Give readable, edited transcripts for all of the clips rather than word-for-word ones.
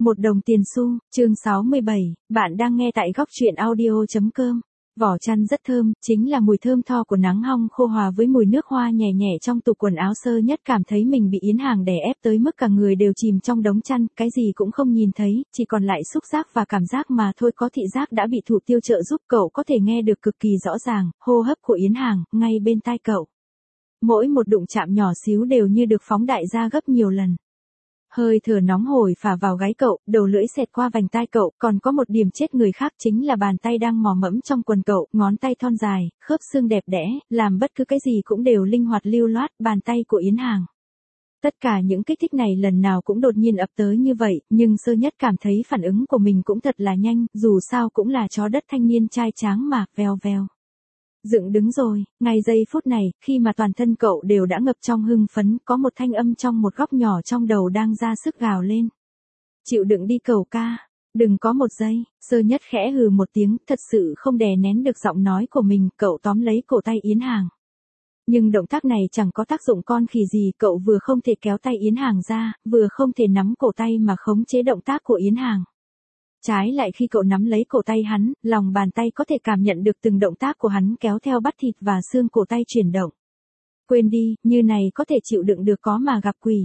Một đồng tiền xu, chương 67, bạn đang nghe tại góc truyện audio.com. Vỏ chăn rất thơm, chính là mùi thơm tho của nắng hong khô hòa với mùi nước hoa nhẹ nhẹ trong tủ quần áo. Sơ Nhất cảm thấy mình bị Yến Hàng đè ép tới mức cả người đều chìm trong đống chăn, cái gì cũng không nhìn thấy, chỉ còn lại xúc giác và cảm giác mà thôi. Có thị giác đã bị thủ tiêu trợ giúp, cậu có thể nghe được cực kỳ rõ ràng hô hấp của Yến Hàng ngay bên tai cậu. Mỗi một đụng chạm nhỏ xíu đều như được phóng đại ra gấp nhiều lần. Hơi thở nóng hổi phả vào gáy cậu, đầu lưỡi xẹt qua vành tai cậu, còn có một điểm chết người khác chính là bàn tay đang mò mẫm trong quần cậu, ngón tay thon dài, khớp xương đẹp đẽ, làm bất cứ cái gì cũng đều linh hoạt lưu loát. Bàn tay của Yến Hàng. Tất cả những kích thích này lần nào cũng đột nhiên ập tới như vậy, nhưng Sơ Nhất cảm thấy phản ứng của mình cũng thật là nhanh, dù sao cũng là chó đất thanh niên trai tráng mà. Vèo vèo. Dựng đứng rồi, ngay giây phút này, khi mà toàn thân cậu đều đã ngập trong hưng phấn, có một thanh âm trong một góc nhỏ trong đầu đang ra sức gào lên. Chịu đựng đi cậu ca, đừng có một giây. Sơ Nhất khẽ hừ một tiếng, thật sự không đè nén được giọng nói của mình, cậu tóm lấy cổ tay Yến Hàng. Nhưng động tác này chẳng có tác dụng con khỉ gì, cậu vừa không thể kéo tay Yến Hàng ra, vừa không thể nắm cổ tay mà khống chế động tác của Yến Hàng. Trái lại khi cậu nắm lấy cổ tay hắn, lòng bàn tay có thể cảm nhận được từng động tác của hắn kéo theo bắp thịt và xương cổ tay chuyển động. Quên đi, như này có thể chịu đựng được có mà gặp quỷ.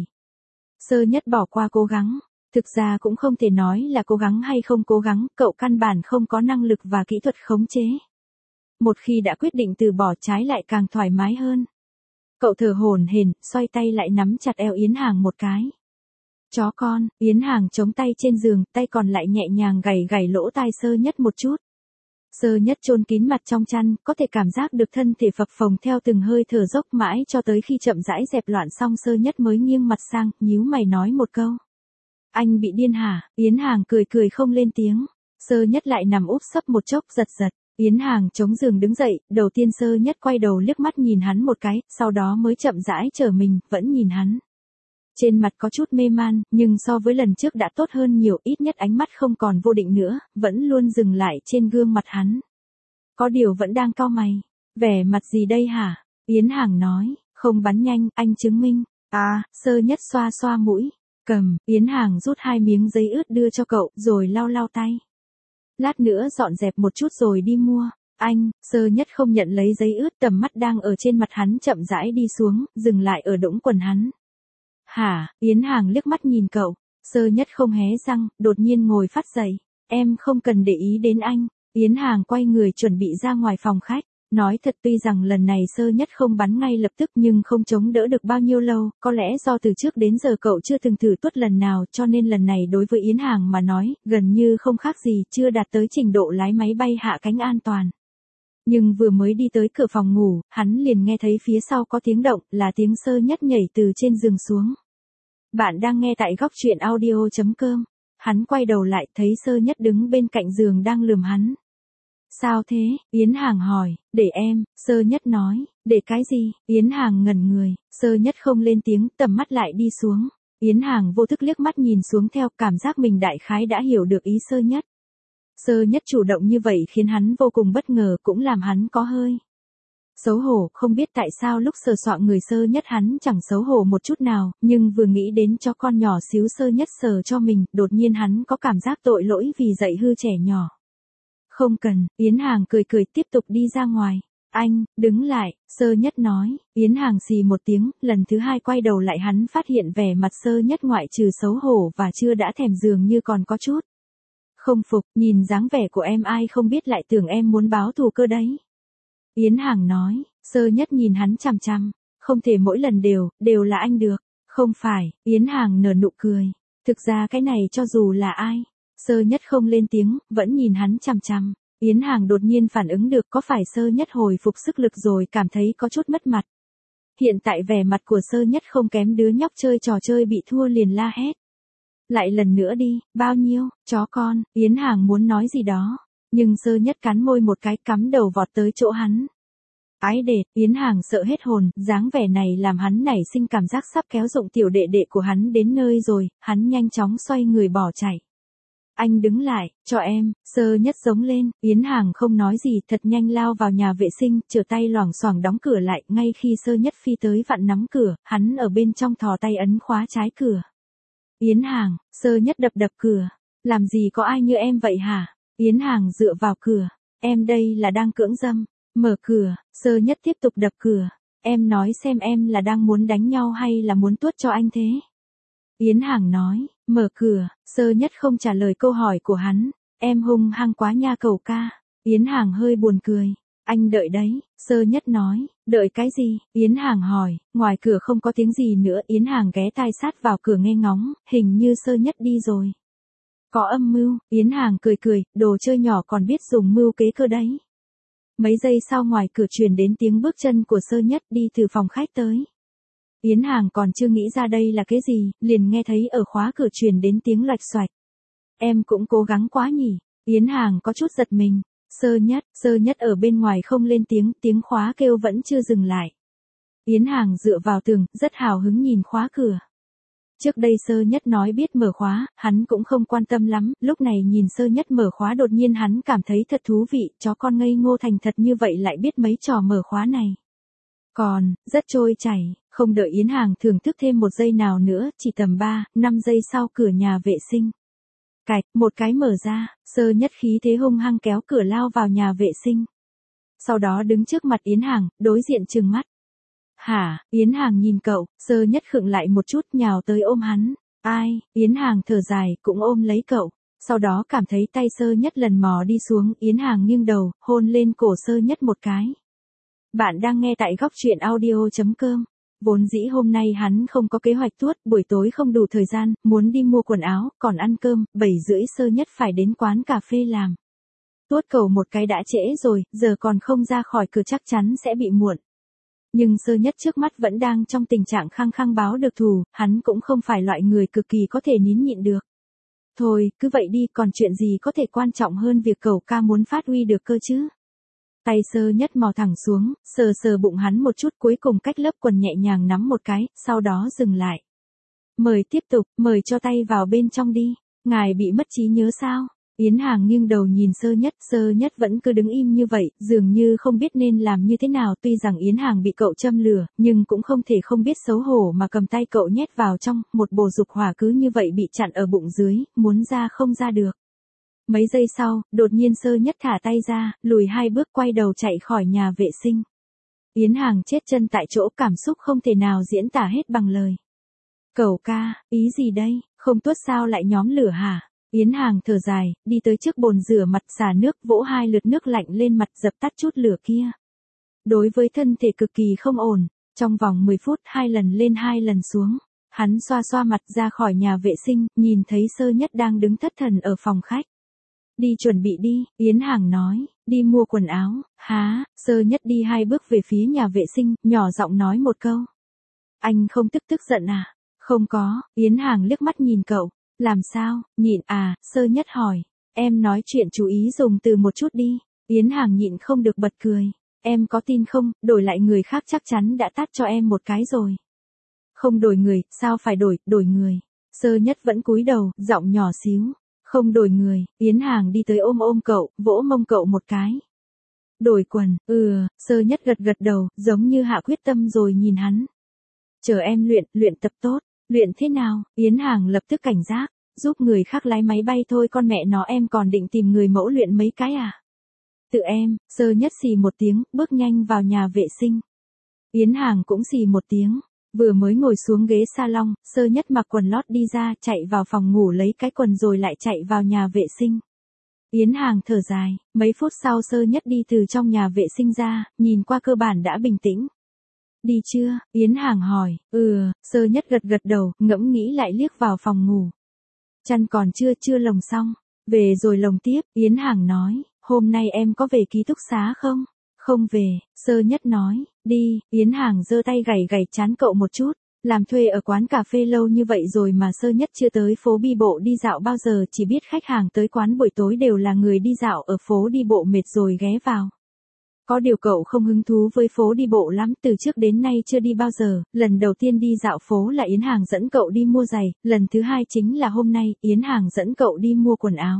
Sơ Nhất bỏ qua cố gắng. Thực ra cũng không thể nói là cố gắng hay không cố gắng, cậu căn bản không có năng lực và kỹ thuật khống chế. Một khi đã quyết định từ bỏ, trái lại càng thoải mái hơn. Cậu thở hổn hển, xoay tay lại nắm chặt eo Yến Hàng một cái. Chó con. Yến Hàng chống tay trên giường, tay còn lại nhẹ nhàng gảy gảy lỗ tai Sơ Nhất một chút. Sơ Nhất chôn kín mặt trong chăn, có thể cảm giác được thân thể phập phồng theo từng hơi thở dốc, mãi cho tới khi chậm rãi dẹp loạn xong Sơ Nhất mới nghiêng mặt sang, nhíu mày nói một câu. Anh bị điên hả? Yến Hàng cười cười không lên tiếng. Sơ Nhất lại nằm úp sấp một chốc, giật giật. Yến Hàng chống giường đứng dậy, đầu tiên Sơ Nhất quay đầu liếc mắt nhìn hắn một cái, sau đó mới chậm rãi trở mình, vẫn nhìn hắn. Trên mặt có chút mê man, nhưng so với lần trước đã tốt hơn nhiều, ít nhất ánh mắt không còn vô định nữa, vẫn luôn dừng lại trên gương mặt hắn. Có điều vẫn đang cau mày. Vẻ mặt gì đây hả? Yến Hàng nói, không bắn nhanh, anh chứng minh. À, Sơ Nhất xoa xoa mũi. Cầm. Yến Hàng rút 2 miếng giấy ướt đưa cho cậu, rồi lau lau tay. Lát nữa dọn dẹp một chút rồi đi mua. Anh. Sơ Nhất không nhận lấy giấy ướt, tầm mắt đang ở trên mặt hắn chậm rãi đi xuống, dừng lại ở đũng quần hắn. Hả? Yến Hàng liếc mắt nhìn cậu. Sơ Nhất không hé răng, đột nhiên ngồi phát dậy. Em không cần để ý đến anh. Yến Hàng quay người chuẩn bị ra ngoài phòng khách. Nói thật, tuy rằng lần này Sơ Nhất không bắn ngay lập tức nhưng không chống đỡ được bao nhiêu lâu, có lẽ do từ trước đến giờ cậu chưa từng thử tuốt lần nào, cho nên lần này đối với Yến Hàng mà nói, gần như không khác gì, chưa đạt tới trình độ lái máy bay hạ cánh an toàn. Nhưng vừa mới đi tới cửa phòng ngủ, hắn liền nghe thấy phía sau có tiếng động, là tiếng Sơ Nhất nhảy từ trên giường xuống. Bạn đang nghe tại góc truyện audio.com. Hắn quay đầu lại, thấy Sơ Nhất đứng bên cạnh giường đang lườm hắn. Sao thế? Yến Hàng hỏi. Để em. Sơ Nhất nói. Để cái gì? Yến Hàng ngẩn người. Sơ Nhất không lên tiếng, tầm mắt lại đi xuống. Yến Hàng vô thức liếc mắt nhìn xuống theo, cảm giác mình đại khái đã hiểu được ý Sơ Nhất. Sơ Nhất chủ động như vậy khiến hắn vô cùng bất ngờ, cũng làm hắn có hơi xấu hổ, không biết tại sao lúc sờ soạng người Sơ Nhất hắn chẳng xấu hổ một chút nào, nhưng vừa nghĩ đến cho con nhỏ xíu Sơ Nhất sờ cho mình, đột nhiên hắn có cảm giác tội lỗi vì dạy hư trẻ nhỏ. Không cần. Yến Hàng cười cười tiếp tục đi ra ngoài. Anh, đứng lại. Sơ Nhất nói. Yến Hàng xì một tiếng, lần thứ 2 quay đầu lại hắn phát hiện vẻ mặt Sơ Nhất ngoại trừ xấu hổ và chưa đã thèm dường như còn có chút không phục. Nhìn dáng vẻ của em ai không biết lại tưởng em muốn báo thù cơ đấy. Yến Hàng nói. Sơ Nhất nhìn hắn chằm chằm. Không thể mỗi lần đều là anh được. Không phải. Yến Hàng nở nụ cười. Thực ra cái này cho dù là ai. Sơ Nhất không lên tiếng, vẫn nhìn hắn chằm chằm. Yến Hàng đột nhiên phản ứng được, có phải Sơ Nhất hồi phục sức lực rồi, cảm thấy có chút mất mặt. Hiện tại vẻ mặt của Sơ Nhất không kém đứa nhóc chơi trò chơi bị thua liền la hét. Lại lần nữa đi. Bao nhiêu? Chó con. Yến Hàng muốn nói gì đó, nhưng Sơ Nhất cắn môi một cái, cắm đầu vọt tới chỗ hắn. Ái đệt. Yến Hàng sợ hết hồn, dáng vẻ này làm hắn nảy sinh cảm giác sắp kéo dụng tiểu đệ đệ của hắn đến nơi rồi, hắn nhanh chóng xoay người bỏ chạy. Anh đứng lại, cho em. Sơ Nhất giống lên. Yến Hàng không nói gì, thật nhanh lao vào nhà vệ sinh, trở tay loảng xoảng đóng cửa lại, ngay khi Sơ Nhất phi tới vặn nắm cửa, hắn ở bên trong thò tay ấn khóa trái cửa. Yến Hàng, Sơ Nhất đập đập cửa. Làm gì có ai như em vậy hả? Yến Hàng dựa vào cửa. Em đây là đang cưỡng dâm. Mở cửa, Sơ Nhất tiếp tục đập cửa. Em nói xem em là đang muốn đánh nhau hay là muốn tuốt cho anh thế? Yến Hàng nói, mở cửa, Sơ Nhất không trả lời câu hỏi của hắn. Em hung hăng quá nha cậu ca. Yến Hàng hơi buồn cười. Anh đợi đấy, Sơ Nhất nói. Đợi cái gì? Yến Hàng hỏi. Ngoài cửa không có tiếng gì nữa. Yến Hàng ghé tai sát vào cửa nghe ngóng. Hình như Sơ Nhất đi rồi. Có âm mưu. Yến Hàng cười cười. Đồ chơi nhỏ còn biết dùng mưu kế cơ đấy. Mấy giây sau ngoài cửa truyền đến tiếng bước chân của Sơ Nhất đi từ phòng khách tới. Yến Hàng còn chưa nghĩ ra đây là cái gì, liền nghe thấy ở khóa cửa truyền đến tiếng loạch xoạch. Em cũng cố gắng quá nhỉ. Yến Hàng có chút giật mình. Sơ Nhất ở bên ngoài không lên tiếng, tiếng khóa kêu vẫn chưa dừng lại. Yến Hàng dựa vào tường, rất hào hứng nhìn khóa cửa. Trước đây Sơ Nhất nói biết mở khóa, hắn cũng không quan tâm lắm, lúc này nhìn Sơ Nhất mở khóa đột nhiên hắn cảm thấy thật thú vị, chó con ngây ngô thành thật như vậy lại biết mấy trò mở khóa này. Còn, rất trôi chảy, không đợi Yến Hàng thưởng thức thêm một giây nào nữa, chỉ tầm 3-5 giây sau cửa nhà vệ sinh. Cạch, một cái mở ra, Sơ Nhất khí thế hung hăng kéo cửa lao vào nhà vệ sinh. Sau đó đứng trước mặt Yến Hàng, đối diện trừng mắt. Hả, Yến Hàng nhìn cậu, Sơ Nhất khựng lại một chút nhào tới ôm hắn. Ai, Yến Hàng thở dài, cũng ôm lấy cậu. Sau đó cảm thấy tay Sơ Nhất lần mò đi xuống, Yến Hàng nghiêng đầu, hôn lên cổ Sơ Nhất một cái. Bạn đang nghe tại góc truyện audio.com. Vốn dĩ hôm nay hắn không có kế hoạch tuốt, buổi tối không đủ thời gian, muốn đi mua quần áo, còn ăn cơm, 7:30 Sơ Nhất phải đến quán cà phê làm. Tuốt cầu một cái đã trễ rồi, giờ còn không ra khỏi cửa chắc chắn sẽ bị muộn. Nhưng Sơ Nhất trước mắt vẫn đang trong tình trạng khăng khăng báo được thù, hắn cũng không phải loại người cực kỳ có thể nín nhịn được. Thôi, cứ vậy đi, còn chuyện gì có thể quan trọng hơn việc cậu ca muốn phát huy được cơ chứ? Tay Sơ Nhất mò thẳng xuống, sờ sờ bụng hắn một chút cuối cùng cách lớp quần nhẹ nhàng nắm một cái, sau đó dừng lại. Mời tiếp tục, mời cho tay vào bên trong đi. Ngài bị mất trí nhớ sao? Yến Hàng nghiêng đầu nhìn Sơ Nhất vẫn cứ đứng im như vậy, dường như không biết nên làm như thế nào. Tuy rằng Yến Hàng bị cậu châm lửa, nhưng cũng không thể không biết xấu hổ mà cầm tay cậu nhét vào trong, một bồ dục hỏa cứ như vậy bị chặn ở bụng dưới, muốn ra không ra được. Mấy giây sau, đột nhiên Sơ Nhất thả tay ra, lùi 2 bước quay đầu chạy khỏi nhà vệ sinh. Yến Hàng chết chân tại chỗ, cảm xúc không thể nào diễn tả hết bằng lời. Cậu ca, ý gì đây, không tuốt sao lại nhóm lửa hả? Yến Hàng thở dài, đi tới trước bồn rửa mặt xả nước, vỗ 2 lượt nước lạnh lên mặt dập tắt chút lửa kia. Đối với thân thể cực kỳ không ổn, trong vòng 10 phút 2 lần lên 2 lần xuống. Hắn xoa xoa mặt ra khỏi nhà vệ sinh, nhìn thấy Sơ Nhất đang đứng thất thần ở phòng khách. Đi chuẩn bị đi, Yến Hàng nói, đi mua quần áo, há, Sơ Nhất đi 2 bước về phía nhà vệ sinh, nhỏ giọng nói một câu. Anh không tức giận à? Không có, Yến Hàng liếc mắt nhìn cậu, làm sao, nhịn à, Sơ Nhất hỏi, em nói chuyện chú ý dùng từ một chút đi, Yến Hàng nhịn không được bật cười, em có tin không, đổi lại người khác chắc chắn đã tát cho em một cái rồi. Không đổi người, sao phải đổi người, Sơ Nhất vẫn cúi đầu, giọng nhỏ xíu. Không đổi người, Yến Hàng đi tới ôm cậu, vỗ mông cậu một cái. Đổi quần, Sơ Nhất gật đầu, giống như hạ quyết tâm rồi nhìn hắn. Chờ em luyện tập tốt, luyện thế nào, Yến Hàng lập tức cảnh giác, giúp người khác lái máy bay thôi con mẹ nó em còn định tìm người mẫu luyện mấy cái à? Tự em, Sơ Nhất xì một tiếng, bước nhanh vào nhà vệ sinh. Yến Hàng cũng xì một tiếng. Vừa mới ngồi xuống ghế salon, Sơ Nhất mặc quần lót đi ra, chạy vào phòng ngủ lấy cái quần rồi lại chạy vào nhà vệ sinh. Yến Hàng thở dài, mấy phút sau Sơ Nhất đi từ trong nhà vệ sinh ra, nhìn qua cơ bản đã bình tĩnh. Đi chưa? Yến Hàng hỏi, Sơ Nhất gật đầu, ngẫm nghĩ lại liếc vào phòng ngủ. Chăn còn chưa lồng xong, về rồi lồng tiếp, Yến Hàng nói, hôm nay em có về ký túc xá không? Không về, Sơ Nhất nói, đi, Yến Hàng giơ tay gảy trán cậu một chút, làm thuê ở quán cà phê lâu như vậy rồi mà Sơ Nhất chưa tới phố đi bộ đi dạo bao giờ, chỉ biết khách hàng tới quán buổi tối đều là người đi dạo ở phố đi bộ mệt rồi ghé vào. Có điều cậu không hứng thú với phố đi bộ lắm, từ trước đến nay chưa đi bao giờ, lần đầu tiên đi dạo phố là Yến Hàng dẫn cậu đi mua giày, lần thứ hai chính là hôm nay, Yến Hàng dẫn cậu đi mua quần áo.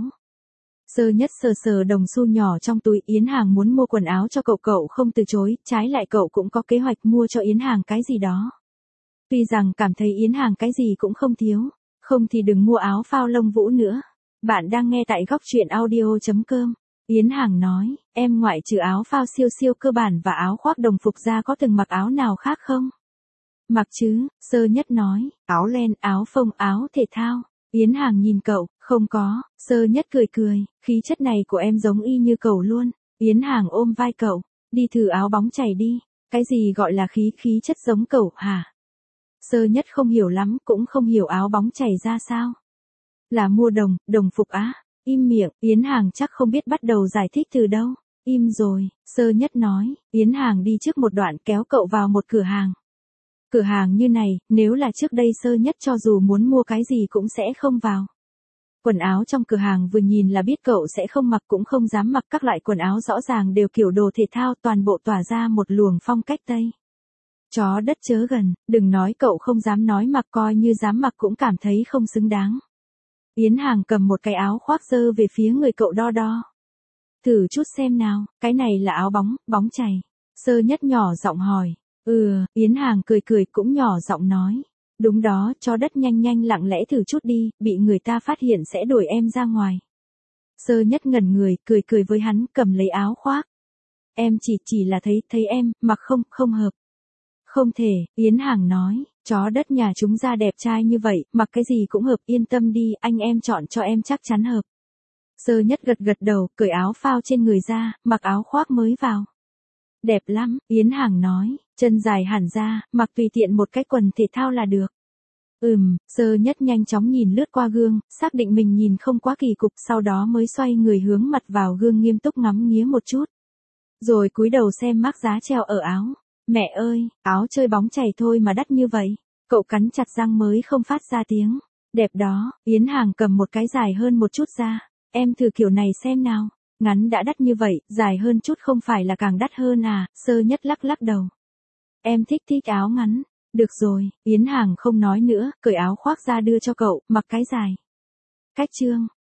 Sơ Nhất sờ đồng xu nhỏ trong túi, Yến Hàng muốn mua quần áo cho cậu không từ chối, trái lại cậu cũng có kế hoạch mua cho Yến Hàng cái gì đó. Tuy rằng cảm thấy Yến Hàng cái gì cũng không thiếu, Không thì đừng mua áo phao lông vũ nữa. Bạn đang nghe tại góc truyện audio.com. Yến Hàng nói, em ngoại trừ áo phao siêu siêu cơ bản và áo khoác đồng phục ra có từng mặc áo nào khác không? Mặc chứ, Sơ Nhất nói, áo len, áo phông, áo thể thao. Yến Hàng nhìn cậu, không có, Sơ Nhất cười cười, khí chất này của em giống y như cậu luôn. Yến Hàng ôm vai cậu, đi thử áo bóng chày đi. Cái gì gọi là khí chất giống cậu hả? Sơ Nhất không hiểu lắm, cũng không hiểu áo bóng chày ra sao. Là mua đồng phục á. Im miệng, Yến Hàng chắc không biết bắt đầu giải thích từ đâu. Im rồi, Sơ Nhất nói, Yến Hàng đi trước một đoạn kéo cậu vào một cửa hàng. Cửa hàng như này, nếu là trước đây Sơ Nhất cho dù muốn mua cái gì cũng sẽ không vào. Quần áo trong cửa hàng vừa nhìn là biết cậu sẽ không mặc cũng không dám mặc, các loại quần áo rõ ràng đều kiểu đồ thể thao, toàn bộ tỏa ra một luồng phong cách Tây. Chó đất chớ gần, đừng nói cậu không dám, nói mặc coi như dám mặc cũng cảm thấy không xứng đáng. Yến Hàng cầm một cái áo khoác giơ về phía người cậu đo đo. Thử chút xem nào, cái này là áo bóng chày. Sơ Nhất nhỏ giọng hỏi. Yến Hàng cười cũng nhỏ giọng nói. Đúng đó, chó đất nhanh lặng lẽ thử chút đi, bị người ta phát hiện sẽ đuổi em ra ngoài. Sơ Nhất ngẩn người, cười với hắn, cầm lấy áo khoác. Em chỉ là thấy em, mặc không hợp. Không thể, Yến Hàng nói, chó đất nhà chúng ra đẹp trai như vậy, mặc cái gì cũng hợp, yên tâm đi, anh em chọn cho em chắc chắn hợp. Sơ Nhất gật đầu, cởi áo phao trên người ra, mặc áo khoác mới vào. Đẹp lắm, Yến Hàng nói, chân dài hẳn ra, mặc tùy tiện một cái quần thể thao là được. Sơ Nhất nhanh chóng nhìn lướt qua gương, xác định mình nhìn không quá kỳ cục, sau đó mới xoay người hướng mặt vào gương nghiêm túc ngắm nghía một chút. Rồi cúi đầu xem mác giá treo ở áo. Mẹ ơi, áo chơi bóng chày thôi mà đắt như vậy. Cậu cắn chặt răng mới không phát ra tiếng. Đẹp đó, Yến Hàng cầm một cái dài hơn một chút ra. Em thử kiểu này xem nào. Ngắn đã đắt như vậy, dài hơn chút không phải là càng đắt hơn à? Sơ Nhất lắc đầu. Em thích áo ngắn. Được rồi, Yến Hàng không nói nữa, cởi áo khoác ra đưa cho cậu, mặc cái dài. Cách chương.